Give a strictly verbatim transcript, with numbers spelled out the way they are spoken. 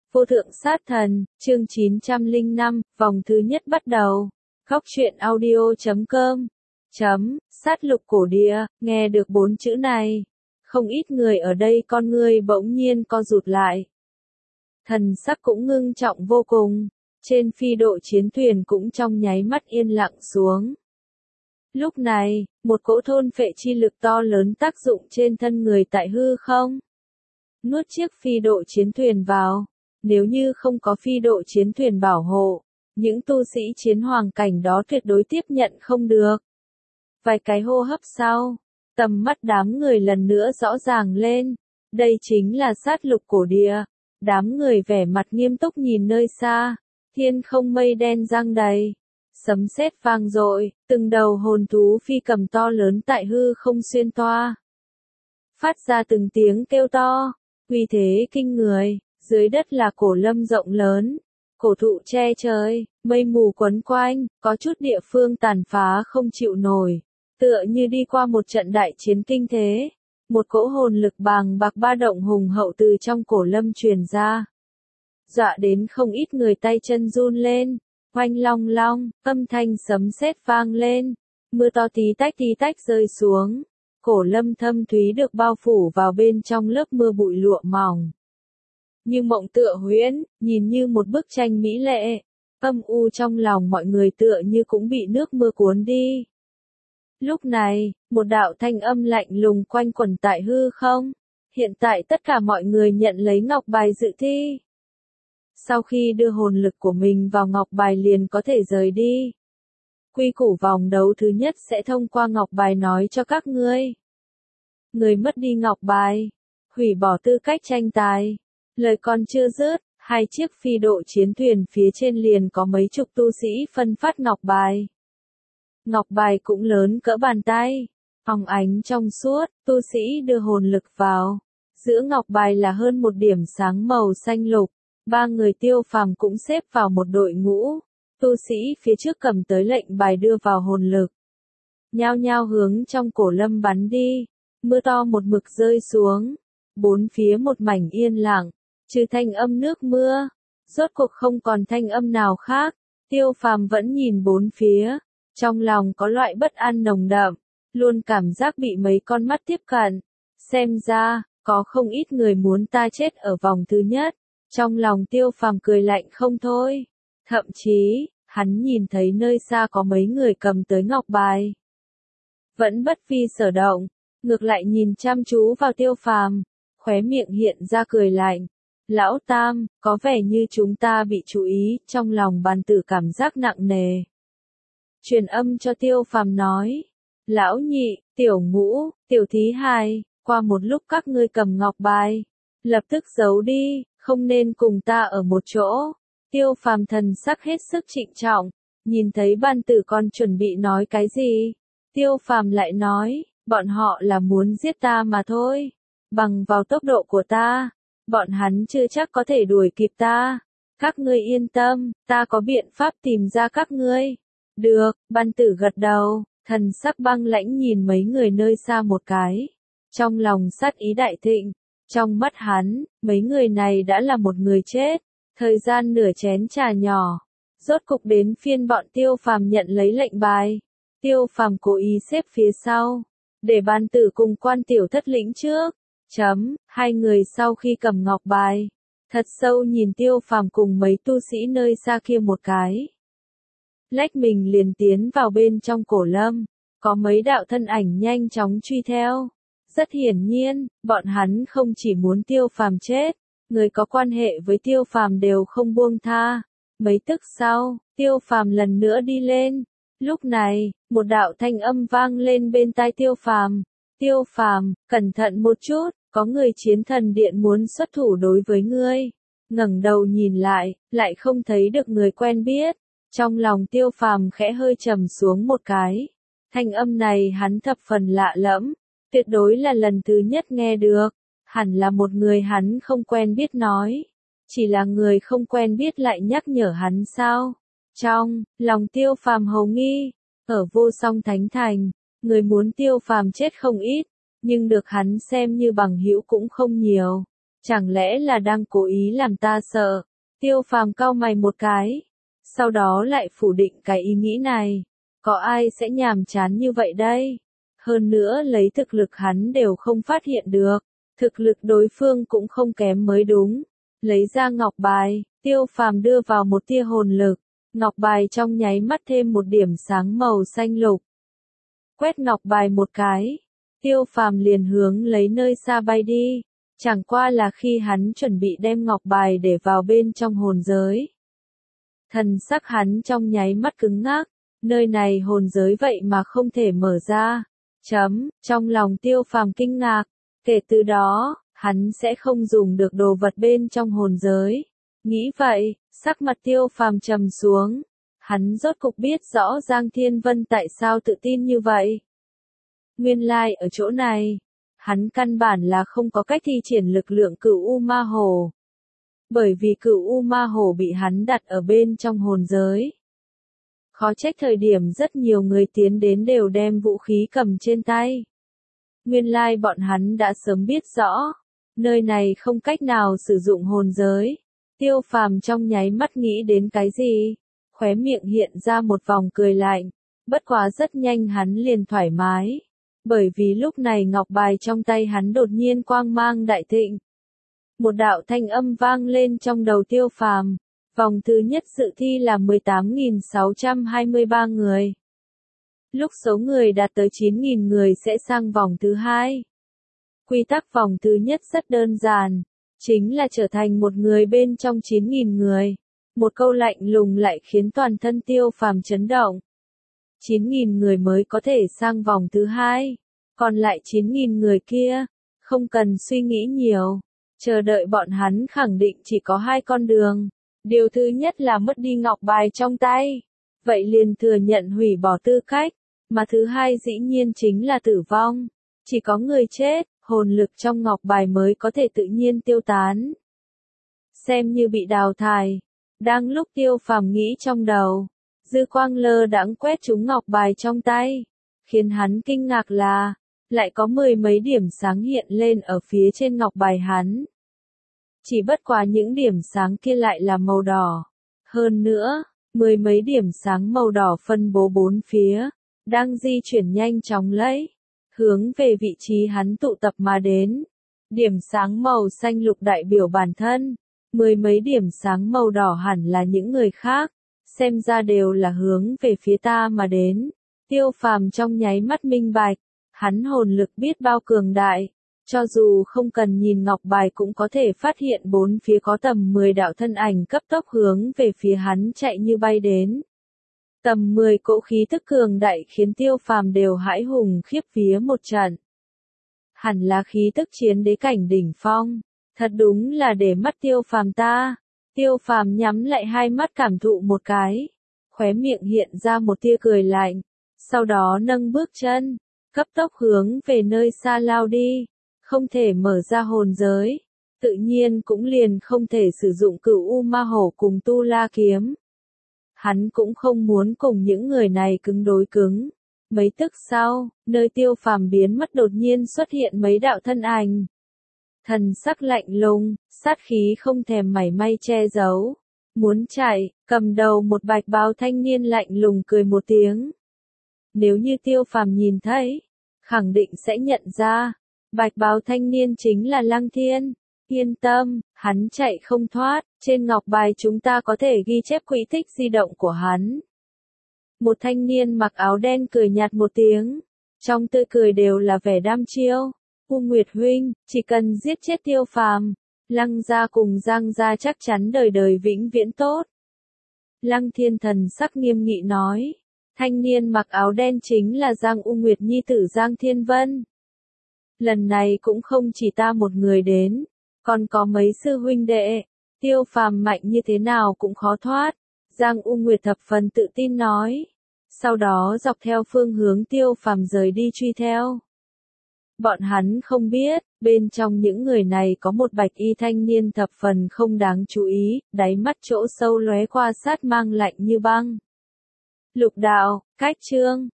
Vô thượng sát thần, chương chín trăm lẻ năm, vòng thứ nhất bắt đầu. Góc truyện audio chấm com. Chấm, sát lục cổ địa, nghe được bốn chữ này. Không ít người ở đây con ngươi bỗng nhiên co rụt lại. Thần sắc cũng ngưng trọng vô cùng. Trên phi độ chiến thuyền cũng trong nháy mắt yên lặng xuống. Lúc này, một cỗ thôn phệ chi lực to lớn tác dụng trên thân người tại hư không. Nuốt chiếc phi độ chiến thuyền vào. Nếu như không có phi độ chiến thuyền bảo hộ, những tu sĩ chiến hoàng cảnh đó tuyệt đối tiếp nhận không được. Vài cái hô hấp sau, tầm mắt đám người lần nữa rõ ràng lên. Đây chính là sát lục cổ địa. Đám người vẻ mặt nghiêm túc nhìn nơi xa, thiên không mây đen giăng đầy. Sấm sét vang dội, từng đầu hồn thú phi cầm to lớn tại hư không xuyên toa. Phát ra từng tiếng kêu to, uy thế kinh người. Dưới đất là cổ lâm rộng lớn, cổ thụ che trời, mây mù quấn quanh, có chút địa phương tàn phá không chịu nổi, tựa như đi qua một trận đại chiến kinh thế. Một cỗ hồn lực bàng bạc ba động hùng hậu từ trong cổ lâm truyền ra. Dọa đến không ít người tay chân run lên, oanh long long, âm thanh sấm sét vang lên, mưa to tí tách tí tách rơi xuống. Cổ lâm thâm thúy được bao phủ vào bên trong lớp mưa bụi lụa mỏng. Như mộng tựa huyễn, nhìn như một bức tranh mỹ lệ, âm u trong lòng mọi người tựa như cũng bị nước mưa cuốn đi. Lúc này, một đạo thanh âm lạnh lùng quanh quẩn tại hư không, hiện tại tất cả mọi người nhận lấy ngọc bài dự thi. Sau khi đưa hồn lực của mình vào ngọc bài liền có thể rời đi. Quy củ vòng đấu thứ nhất sẽ thông qua ngọc bài nói cho các ngươi. Người mất đi ngọc bài, hủy bỏ tư cách tranh tài. Lời còn chưa dứt, hai chiếc phi độ chiến thuyền phía trên liền có mấy chục tu sĩ phân phát ngọc bài. Ngọc bài cũng lớn cỡ bàn tay, óng ánh trong suốt, tu sĩ đưa hồn lực vào. Giữa ngọc bài là hơn một điểm sáng màu xanh lục, ba người Tiêu Phàm cũng xếp vào một đội ngũ. Tu sĩ phía trước cầm tới lệnh bài đưa vào hồn lực. Nhao nhao hướng trong cổ lâm bắn đi, mưa to một mực rơi xuống. Bốn phía một mảnh yên lặng. Trừ thanh âm nước mưa, rốt cuộc không còn thanh âm nào khác. Tiêu Phàm vẫn nhìn bốn phía, trong lòng có loại bất an nồng đậm, luôn cảm giác bị mấy con mắt tiếp cận. Xem ra, có không ít người muốn ta chết ở vòng thứ nhất. Trong lòng Tiêu Phàm cười lạnh không thôi. Thậm chí, hắn nhìn thấy nơi xa có mấy người cầm tới ngọc bài. Vẫn bất vi sở động, ngược lại nhìn chăm chú vào Tiêu Phàm, khóe miệng hiện ra cười lạnh. Lão Tam, có vẻ như chúng ta bị chú ý, trong lòng bàn tử cảm giác nặng nề. Truyền âm cho Tiêu Phàm nói, Lão Nhị, Tiểu Ngũ, Tiểu Thí Hai, qua một lúc các ngươi cầm ngọc bài, lập tức giấu đi, không nên cùng ta ở một chỗ. Tiêu Phàm thần sắc hết sức trịnh trọng, nhìn thấy bàn tử còn chuẩn bị nói cái gì. Tiêu Phàm lại nói, bọn họ là muốn giết ta mà thôi, bằng vào tốc độ của ta. Bọn hắn chưa chắc có thể đuổi kịp ta. Các ngươi yên tâm, ta có biện pháp tìm ra các ngươi. Được, ban tử gật đầu, thần sắc băng lãnh nhìn mấy người nơi xa một cái. Trong lòng sát ý đại thịnh, trong mắt hắn, mấy người này đã là một người chết. Thời gian nửa chén trà nhỏ, rốt cục đến phiên bọn Tiêu Phàm nhận lấy lệnh bài. Tiêu Phàm cố ý xếp phía sau, để ban tử cùng quan tiểu thất lĩnh trước. Chấm, hai người sau khi cầm ngọc bài, thật sâu nhìn Tiêu Phàm cùng mấy tu sĩ nơi xa kia một cái. Lách mình liền tiến vào bên trong cổ lâm, có mấy đạo thân ảnh nhanh chóng truy theo. Rất hiển nhiên, bọn hắn không chỉ muốn Tiêu Phàm chết, người có quan hệ với Tiêu Phàm đều không buông tha. Mấy tức sau, Tiêu Phàm lần nữa đi lên. Lúc này, một đạo thanh âm vang lên bên tai Tiêu Phàm. Tiêu Phàm, cẩn thận một chút. Có người chiến thần điện muốn xuất thủ đối với ngươi. Ngẩng đầu nhìn lại, lại không thấy được người quen biết. Trong lòng Tiêu Phàm khẽ hơi trầm xuống một cái. Thanh âm này hắn thập phần lạ lẫm, tuyệt đối là lần thứ nhất nghe được. Hẳn là một người hắn không quen biết nói. Chỉ là người không quen biết lại nhắc nhở hắn sao? Trong lòng Tiêu Phàm hầu nghi, ở Vô Song Thánh Thành, người muốn Tiêu Phàm chết không ít. Nhưng được hắn xem như bằng hữu cũng không nhiều. Chẳng lẽ là đang cố ý làm ta sợ? Tiêu Phàm cau mày một cái, sau đó lại phủ định cái ý nghĩ này. Có ai sẽ nhàm chán như vậy đây? Hơn nữa lấy thực lực hắn đều không phát hiện được. Thực lực đối phương cũng không kém mới đúng. Lấy ra ngọc bài, Tiêu Phàm đưa vào một tia hồn lực. Ngọc bài trong nháy mắt thêm một điểm sáng màu xanh lục. Quét ngọc bài một cái, Tiêu Phàm liền hướng lấy nơi xa bay đi. Chẳng qua là khi hắn chuẩn bị đem ngọc bài để vào bên trong hồn giới. Thần sắc hắn trong nháy mắt cứng ngắc, nơi này hồn giới vậy mà không thể mở ra. Chấm, trong lòng Tiêu Phàm kinh ngạc, kể từ đó, hắn sẽ không dùng được đồ vật bên trong hồn giới. Nghĩ vậy, sắc mặt Tiêu Phàm trầm xuống, hắn rốt cục biết rõ Giang Thiên Vân tại sao tự tin như vậy. Nguyên lai ở chỗ này, hắn căn bản là không có cách thi triển lực lượng cửu U Ma Hồ. Bởi vì cửu U Ma Hồ bị hắn đặt ở bên trong hồn giới. Khó trách thời điểm rất nhiều người tiến đến đều đem vũ khí cầm trên tay. Nguyên lai bọn hắn đã sớm biết rõ, nơi này không cách nào sử dụng hồn giới. Tiêu Phàm trong nháy mắt nghĩ đến cái gì, khóe miệng hiện ra một vòng cười lạnh, bất quá rất nhanh hắn liền thoải mái, bởi vì lúc này ngọc bài trong tay hắn đột nhiên quang mang đại thịnh. Một đạo thanh âm vang lên trong đầu Tiêu Phàm, vòng thứ nhất dự thi là mười tám nghìn sáu trăm hai mươi ba người. Lúc số người đạt tới chín nghìn người sẽ sang vòng thứ hai. Quy tắc vòng thứ nhất rất đơn giản, chính là trở thành một người bên trong chín nghìn người. Một câu lạnh lùng lại khiến toàn thân Tiêu Phàm chấn động. chín nghìn người mới có thể sang vòng thứ hai, còn lại chín nghìn người kia, không cần suy nghĩ nhiều, chờ đợi bọn hắn khẳng định chỉ có hai con đường. Điều thứ nhất là mất đi ngọc bài trong tay, vậy liền thừa nhận hủy bỏ tư cách, mà thứ hai dĩ nhiên chính là tử vong. Chỉ có người chết, hồn lực trong ngọc bài mới có thể tự nhiên tiêu tán. Xem như bị đào thải. Đang lúc Tiêu Phàm nghĩ trong đầu, dư quang lơ đãng quét trúng ngọc bài trong tay, khiến hắn kinh ngạc là, lại có mười mấy điểm sáng hiện lên ở phía trên ngọc bài hắn. Chỉ bất quá những điểm sáng kia lại là màu đỏ. Hơn nữa, mười mấy điểm sáng màu đỏ phân bố bốn phía, đang di chuyển nhanh chóng lấy, hướng về vị trí hắn tụ tập mà đến. Điểm sáng màu xanh lục đại biểu bản thân, mười mấy điểm sáng màu đỏ hẳn là những người khác, xem ra đều là hướng về phía ta mà đến. Tiêu Phàm trong nháy mắt minh bạch, hắn hồn lực biết bao cường đại, cho dù không cần nhìn ngọc bài cũng có thể phát hiện bốn phía có tầm mười đạo thân ảnh cấp tốc hướng về phía hắn chạy như bay đến. Tầm mười cỗ khí tức cường đại khiến Tiêu Phàm đều hãi hùng khiếp vía một trận. Hẳn là khí tức chiến đế cảnh đỉnh phong, thật đúng là để mắt Tiêu Phàm ta. Tiêu Phàm nhắm lại hai mắt cảm thụ một cái, khóe miệng hiện ra một tia cười lạnh, sau đó nâng bước chân, cấp tốc hướng về nơi xa lao đi. Không thể mở ra hồn giới, tự nhiên cũng liền không thể sử dụng cửu U Ma Hổ cùng Tu La Kiếm. Hắn cũng không muốn cùng những người này cứng đối cứng. Mấy tức sau, nơi Tiêu Phàm biến mất đột nhiên xuất hiện mấy đạo thân ảnh. Thần sắc lạnh lùng, sát khí không thèm mảy may che giấu. Muốn chạy, cầm đầu một bạch bào thanh niên lạnh lùng cười một tiếng. Nếu như Tiêu Phàm nhìn thấy, khẳng định sẽ nhận ra. Bạch bào thanh niên chính là Lăng Thiên. Yên tâm, hắn chạy không thoát, trên ngọc bài chúng ta có thể ghi chép quỹ tích di động của hắn. Một thanh niên mặc áo đen cười nhạt một tiếng, trong tươi cười đều là vẻ đăm chiêu. U Nguyệt huynh, chỉ cần giết chết Tiêu Phàm, Lăng gia cùng Giang gia chắc chắn đời đời vĩnh viễn tốt. Lăng Thiên thần sắc nghiêm nghị nói, thanh niên mặc áo đen chính là Giang U Nguyệt nhi tử Giang Thiên Vân. Lần này cũng không chỉ ta một người đến, còn có mấy sư huynh đệ, Tiêu Phàm mạnh như thế nào cũng khó thoát. Giang U Nguyệt thập phần tự tin nói, sau đó dọc theo phương hướng Tiêu Phàm rời đi truy theo. Bọn hắn không biết, bên trong những người này có một bạch y thanh niên thập phần không đáng chú ý, đáy mắt chỗ sâu lóe qua sát mang lạnh như băng. Lục đạo, cách chương.